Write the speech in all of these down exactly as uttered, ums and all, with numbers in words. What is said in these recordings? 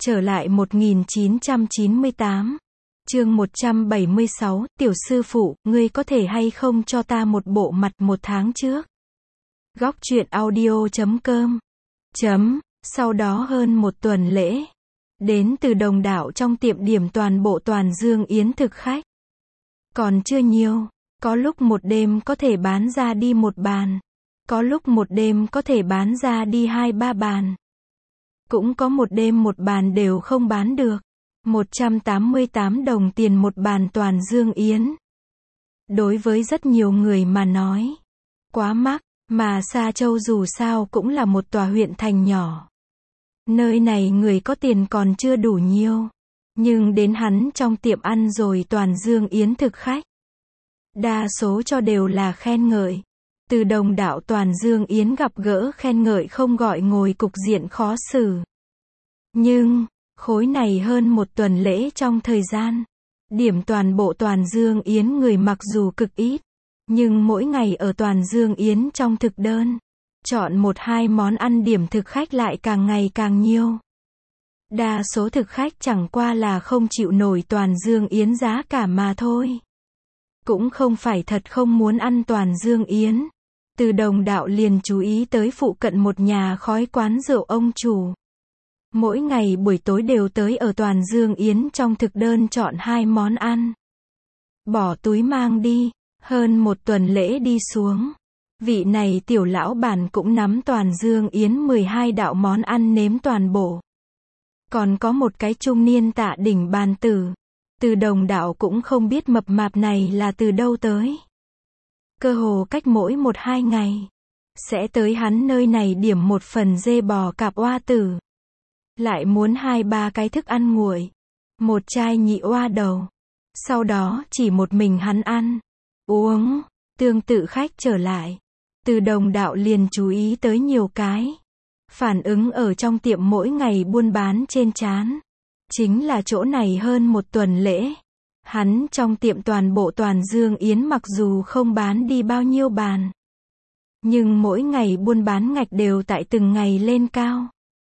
Trở lại một nghìn chín trăm chín mươi tám. Chương một trăm bảy mươi sáu, tiểu sư phụ, ngươi có thể hay không cho ta một bộ mặt một tháng trước? Góc truyện audio chấm com. Chấm, sau đó hơn một tuần lễ. Đến từ đồng đạo trong tiệm điểm toàn bộ toàn dương yến thực khách. Còn chưa nhiều, có lúc một đêm có thể bán ra đi một bàn. Có lúc một đêm có thể bán ra đi hai ba bàn. Cũng có một đêm một bàn đều không bán được. một trăm tám mươi tám đồng tiền một bàn toàn dương yến. Đối với rất nhiều người mà nói, quá mắc, mà Sa Châu dù sao cũng là một tòa huyện thành nhỏ. Nơi này người có tiền còn chưa đủ nhiều. Nhưng đến hắn trong tiệm ăn rồi toàn dương yến thực khách. Đa số cho đều là khen ngợi. Từ đồng đạo toàn dương yến gặp gỡ khen ngợi không gọi ngồi cục diện khó xử. Nhưng, khối này hơn một tuần lễ trong thời gian. Điểm toàn bộ toàn dương yến người mặc dù cực ít. Nhưng mỗi ngày ở toàn dương yến trong thực đơn. Chọn một hai món ăn điểm thực khách lại càng ngày càng nhiều. Đa số thực khách chẳng qua là không chịu nổi toàn dương yến giá cả mà thôi. Cũng không phải thật không muốn ăn toàn dương yến. Từ đồng đạo liền chú ý tới phụ cận một nhà khói quán rượu ông chủ. Mỗi ngày buổi tối đều tới ở toàn dương yến trong thực đơn chọn hai món ăn. Bỏ túi mang đi, hơn một tuần lễ đi xuống. Vị này tiểu lão bản cũng nắm toàn dương yến mười hai đạo món ăn nếm toàn bộ. Còn có một cái trung niên tạ đỉnh bàn tử. Từ đồng đạo cũng không biết mập mạp này là từ đâu tới. Cơ hồ cách mỗi một hai ngày. Sẽ tới hắn nơi này điểm một phần dê bò cạp oa tử. Lại muốn hai ba cái thức ăn nguội. Một chai nhị oa đầu. Sau đó chỉ một mình hắn ăn. Uống. Tương tự khách trở lại. Từ đồng đạo liền chú ý tới nhiều cái. Phản ứng ở trong tiệm mỗi ngày buôn bán trên trán. Chính là chỗ này hơn một tuần lễ. Hắn trong tiệm toàn bộ toàn dương yến mặc dù không bán đi bao nhiêu bàn. Nhưng mỗi ngày buôn bán ngạch đều tại từng ngày lên cao.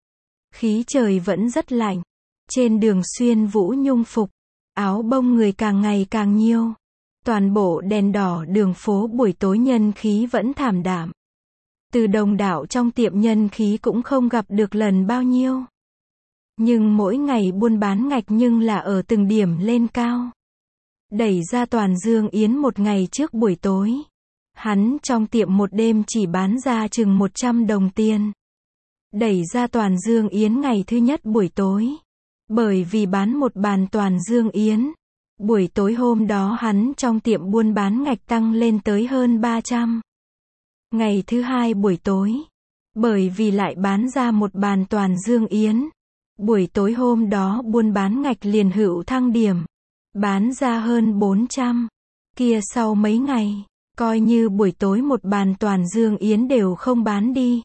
Khí trời vẫn rất lạnh. Trên đường xuyên vũ nhung phục. Áo bông người càng ngày càng nhiều. Toàn bộ đèn đỏ đường phố buổi tối nhân khí vẫn thảm đạm. Từ đồng đạo trong tiệm nhân khí cũng không gặp được lần bao nhiêu. Nhưng mỗi ngày buôn bán ngạch nhưng là ở từng điểm lên cao. Đẩy ra toàn dương yến một ngày trước buổi tối. Hắn trong tiệm một đêm chỉ bán ra chừng một trăm đồng tiền. Đẩy ra toàn dương yến ngày thứ nhất buổi tối. Bởi vì bán một bàn toàn dương yến. Buổi tối hôm đó hắn trong tiệm buôn bán ngạch tăng lên tới hơn ba trăm. Ngày thứ hai buổi tối. Bởi vì lại bán ra một bàn toàn dương yến. Buổi tối hôm đó buôn bán ngạch liền hữu thăng điểm. Bán ra hơn bốn trăm. Kia sau mấy ngày, coi như buổi tối một bàn toàn dương yến đều không bán đi.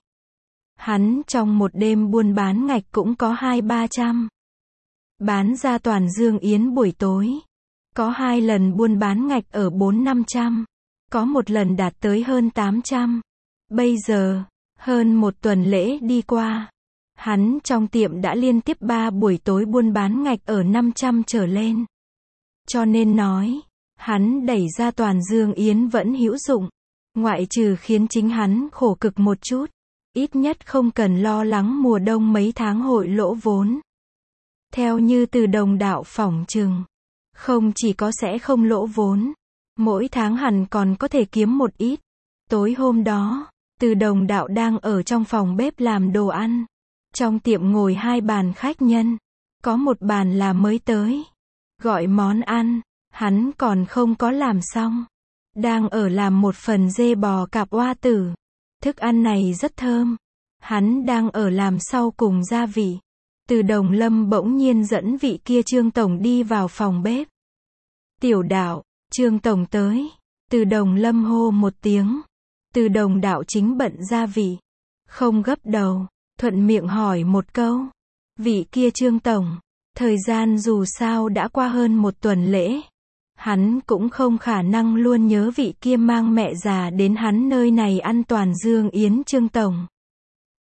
Hắn trong một đêm buôn bán ngạch cũng có hai ba trăm. Bán ra toàn dương yến buổi tối. Có hai lần buôn bán ngạch ở bốn năm trăm. Có một lần đạt tới hơn tám trăm. Bây giờ, hơn một tuần lễ đi qua. Hắn trong tiệm đã liên tiếp ba buổi tối buôn bán ngạch ở năm trăm trở lên. Cho nên nói, hắn đẩy ra toàn dương yến vẫn hữu dụng. Ngoại trừ khiến chính hắn khổ cực một chút. Ít nhất không cần lo lắng mùa đông mấy tháng hội lỗ vốn. Theo như từ đồng đạo phỏng chừng. Không chỉ có sẽ không lỗ vốn. Mỗi tháng hẳn còn có thể kiếm một ít. Tối hôm đó, từ đồng đạo đang ở trong phòng bếp làm đồ ăn. Trong tiệm ngồi hai bàn khách nhân. Có một bàn là mới tới. Gọi món ăn. Hắn còn không có làm xong. Đang ở làm một phần dê bò cạp oa tử. Thức ăn này rất thơm. Hắn đang ở làm sau cùng gia vị. Từ đồng lâm bỗng nhiên dẫn vị kia Trương Tổng đi vào phòng bếp. Tiểu đạo, Trương Tổng tới. Từ đồng lâm hô một tiếng. Từ đồng đạo chính bận gia vị. Không gấp đầu. Thuận miệng hỏi một câu. Vị kia Trương Tổng. Thời gian dù sao đã qua hơn một tuần lễ. Hắn cũng không khả năng luôn nhớ vị kia mang mẹ già đến hắn nơi này ăn toàn dương yến Trương Tổng.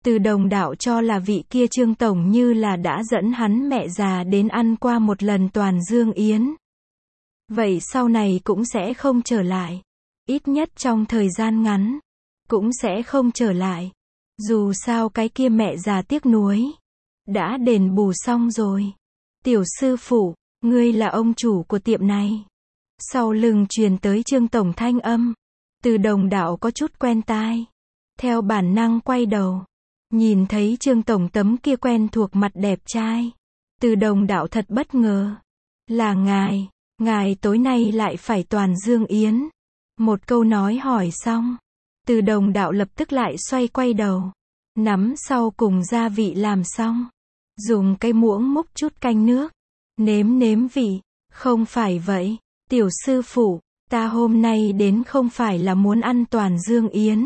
Từ Đồng đạo cho là vị kia Trương tổng như là đã dẫn hắn mẹ già đến ăn qua một lần Toàn Dương Yến. Vậy sau này cũng sẽ không trở lại. Ít nhất trong thời gian ngắn. Cũng sẽ không trở lại. Dù sao cái kia mẹ già tiếc nuối. Đã đền bù xong rồi. Tiểu sư phụ, ngươi là ông chủ của tiệm này. Sau lưng truyền tới Trương tổng thanh âm. Từ Đồng đạo có chút quen tai. Theo bản năng quay đầu. Nhìn thấy Trương tổng tấm kia quen thuộc mặt đẹp trai. Từ Đồng đạo thật bất ngờ. Là ngài, ngài tối nay lại phải Toàn Dương Yến. Một câu nói hỏi xong. Từ Đồng đạo lập tức lại xoay quay đầu. Nắm sau cùng gia vị làm xong. Dùng cái muỗng múc chút canh nước. Nếm nếm vị. Không phải vậy, tiểu sư phụ, ta hôm nay đến không phải là muốn ăn Toàn Dương Yến.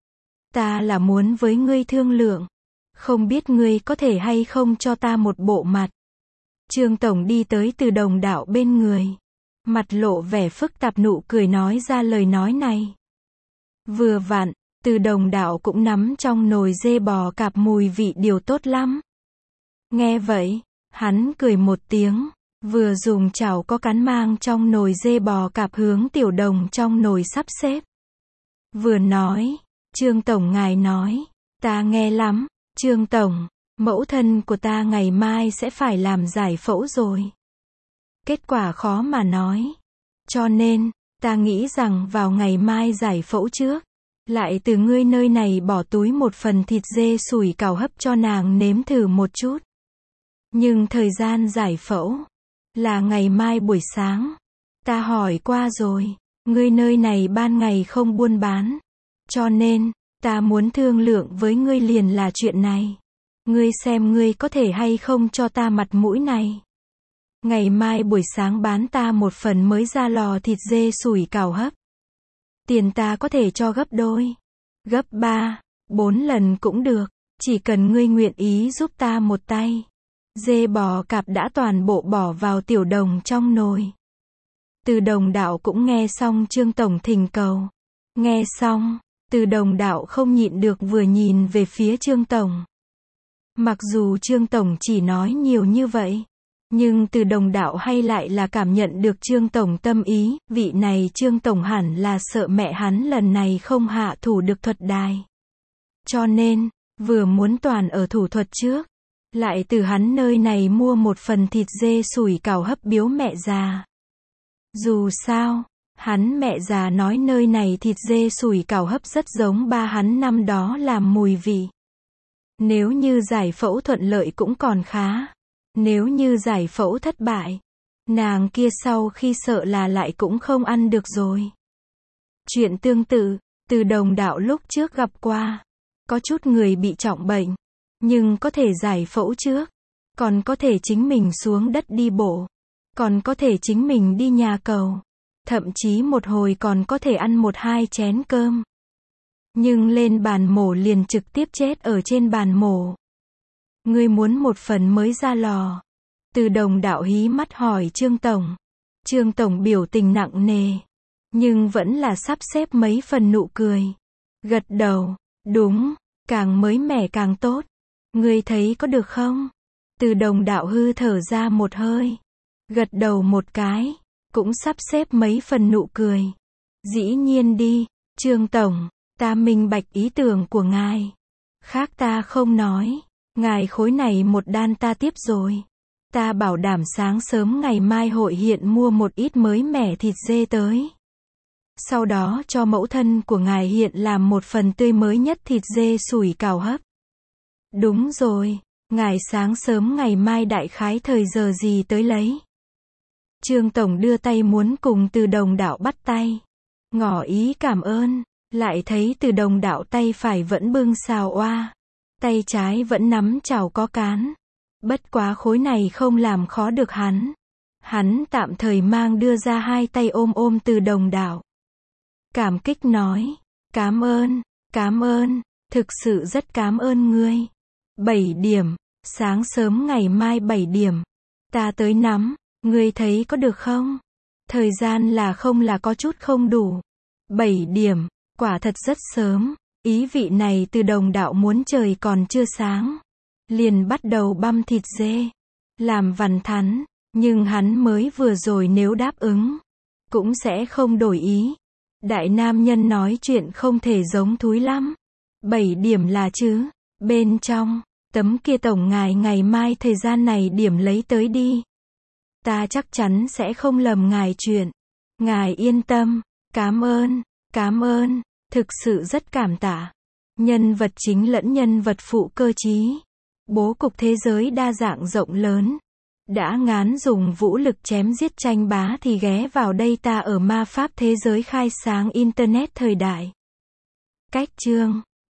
Ta là muốn với ngươi thương lượng. Không biết ngươi có thể hay không cho ta một bộ mặt. Trương tổng đi tới Từ Đồng đạo bên người. Mặt lộ vẻ phức tạp nụ cười nói ra lời nói này. Vừa vặn, Từ Đồng đạo cũng nắm trong nồi dê bò cạp mùi vị điều tốt lắm. Nghe vậy, hắn cười một tiếng. Vừa dùng chảo có cán mang trong nồi dê bò cạp hướng Tiểu Đồng trong nồi sắp xếp. Vừa nói, Trương tổng ngài nói, ta nghe lắm, Trương tổng, mẫu thân của ta ngày mai sẽ phải làm giải phẫu rồi. Kết quả khó mà nói. Cho nên, ta nghĩ rằng vào ngày mai giải phẫu trước, lại từ ngươi nơi này bỏ túi một phần thịt dê sủi cảo hấp cho nàng nếm thử một chút. Nhưng thời gian giải phẫu là ngày mai buổi sáng. Ta hỏi qua rồi, ngươi nơi này ban ngày không buôn bán. Cho nên, ta muốn thương lượng với ngươi liền là chuyện này. Ngươi xem ngươi có thể hay không cho ta mặt mũi này. Ngày mai buổi sáng bán ta một phần mới ra lò thịt dê sủi cảo hấp. Tiền ta có thể cho gấp đôi, gấp ba, bốn lần cũng được. Chỉ cần ngươi nguyện ý giúp ta một tay. Dê bò cạp đã toàn bộ bỏ vào Tiểu Đồng trong nồi. Từ Đồng đạo cũng nghe xong Trương tổng thỉnh cầu. Nghe xong, Từ Đồng đạo không nhịn được vừa nhìn về phía Trương tổng. Mặc dù Trương tổng chỉ nói nhiều như vậy, nhưng Từ Đồng đạo hay lại là cảm nhận được Trương tổng tâm ý. Vị này Trương tổng hẳn là sợ mẹ hắn lần này không hạ thủ được thuật đài. Cho nên, vừa muốn toàn ở thủ thuật trước. Lại từ hắn nơi này mua một phần thịt dê sủi cảo hấp biếu mẹ già. Dù sao, hắn mẹ già nói nơi này thịt dê sủi cảo hấp rất giống ba hắn năm đó làm mùi vị. Nếu như giải phẫu thuận lợi cũng còn khá. Nếu như giải phẫu thất bại, nàng kia sau khi sợ là lại cũng không ăn được rồi. Chuyện tương tự, Từ Đồng đạo lúc trước gặp qua. Có chút người bị trọng bệnh. Nhưng có thể giải phẫu trước. Còn có thể chính mình xuống đất đi bộ. Còn có thể chính mình đi nhà cầu. Thậm chí một hồi còn có thể ăn một hai chén cơm. Nhưng lên bàn mổ liền trực tiếp chết ở trên bàn mổ. Ngươi muốn một phần mới ra lò. Từ Đồng đạo hí mắt hỏi Trương tổng. Trương tổng biểu tình nặng nề. Nhưng vẫn là sắp xếp mấy phần nụ cười. Gật đầu. Đúng, càng mới mẻ càng tốt. Ngươi thấy có được không? Từ Đồng đạo hư thở ra một hơi. Gật đầu một cái. Cũng sắp xếp mấy phần nụ cười. Dĩ nhiên đi, Trương tổng, ta minh bạch ý tưởng của ngài. Khác ta không nói. Ngài khối này một đan ta tiếp rồi. Ta bảo đảm sáng sớm ngày mai hội hiện mua một ít mới mẻ thịt dê tới. Sau đó cho mẫu thân của ngài hiện làm một phần tươi mới nhất thịt dê sủi cảo hấp. Đúng rồi, ngài sáng sớm ngày mai đại khái thời giờ gì tới lấy. Trương tổng đưa tay muốn cùng Từ Đồng đạo bắt tay. Ngỏ ý cảm ơn, lại thấy Từ Đồng đạo tay phải vẫn bưng xào oa. Tay trái vẫn nắm chảo có cán. Bất quá khối này không làm khó được hắn. Hắn tạm thời mang đưa ra hai tay ôm ôm Từ Đồng đạo. Cảm kích nói, cám ơn, cám ơn, thực sự rất cám ơn ngươi. bảy điểm, sáng sớm ngày mai bảy điểm. Ta tới nắm, ngươi thấy có được không? Thời gian là không là có chút không đủ. bảy điểm, quả thật rất sớm. Ý vị này từ đồng đạo muốn trời còn chưa sáng, liền bắt đầu băm thịt dê, làm vằn thắn, nhưng hắn mới vừa rồi nếu đáp ứng, cũng sẽ không đổi ý. Đại nam nhân nói chuyện không thể giống thúi lắm. Bảy điểm là chứ, bên trong, tấm kia tổng ngài ngày mai thời gian này điểm lấy tới đi. Ta chắc chắn sẽ không lầm ngài chuyện. Ngài yên tâm, cám ơn, cám ơn, thực sự rất cảm tạ. Nhân vật chính lẫn nhân vật phụ cơ trí. Bố cục thế giới đa dạng rộng lớn. Đã ngán dùng vũ lực chém giết tranh bá thì ghé vào đây ta ở ma pháp thế giới khai sáng Internet thời đại. Cách chương